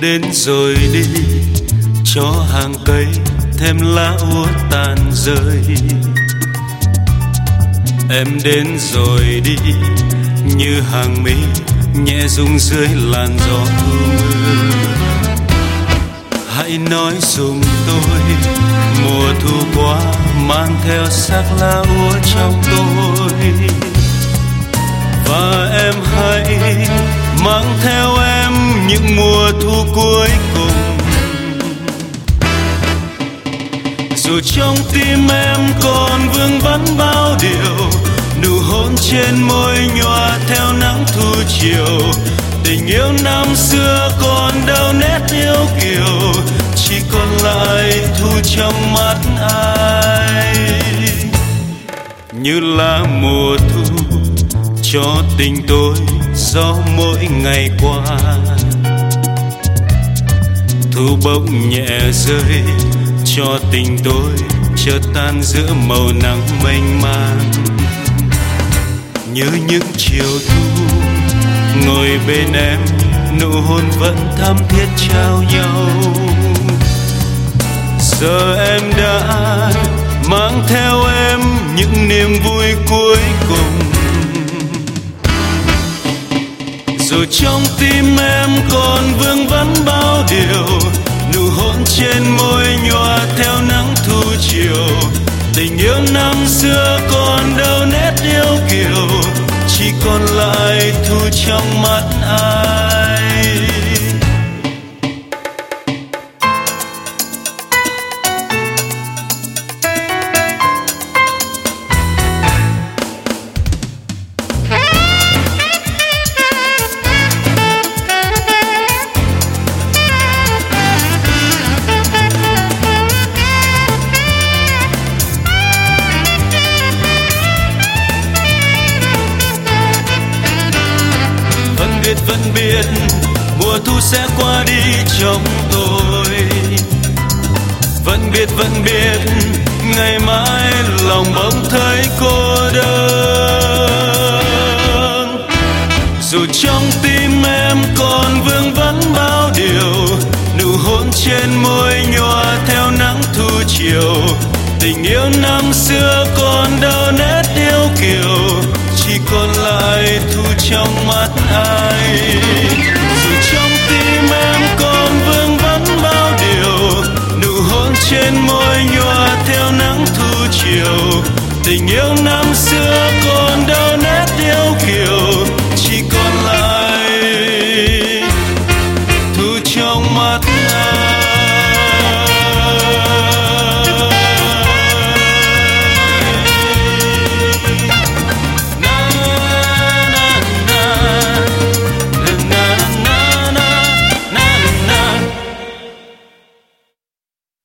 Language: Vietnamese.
đến rồi đi, cho hàng cây thêm lá úa tàn rơi. Em đến rồi đi, như hàng mi nhẹ rung dưới làn gió thu mưa. Hãy nói giùm tôi, mùa thu qua mang theo sắc lá úa trong tôi. Và em hãy mang theo em những mùa thu cuối cùng. Dù trong tim em còn vương vấn bao điều, nụ hôn trên môi nhòa theo nắng thu chiều. Tình yêu năm xưa còn đâu nét yêu kiều, chỉ còn lại thu trong mắt ai. Như lá mùa thu cho tình tôi gió mỗi ngày qua. Thu bỗng nhẹ rơi cho tình tôi chợt tan giữa màu nắng mênh mang. Như những chiều thu ngồi bên em, nụ hôn vẫn thắm thiết trao nhau. Giờ em đã mang theo em những niềm vui cuối cùng. Dù trong tim em còn vương vấn bao điều, nụ hôn trên môi nhòa theo nắng thu chiều. Tình yêu năm xưa còn đâu nét yêu kiều, chỉ còn lại thu trong mắt ai. Vẫn biết mùa thu sẽ qua đi trong tôi. Vẫn biết ngày mai lòng bỗng thấy cô đơn. Dù trong tim em còn vương vấn bao điều, nụ hôn trên môi nhòa theo nắng thu chiều. Tình yêu năm xưa còn đâu nét yêu kiều, chỉ còn lại thu trong mắt ai. Dù trong tim em còn vương vấn bao điều, nụ hôn trên môi nhòa theo nắng thu chiều. Tình yêu năm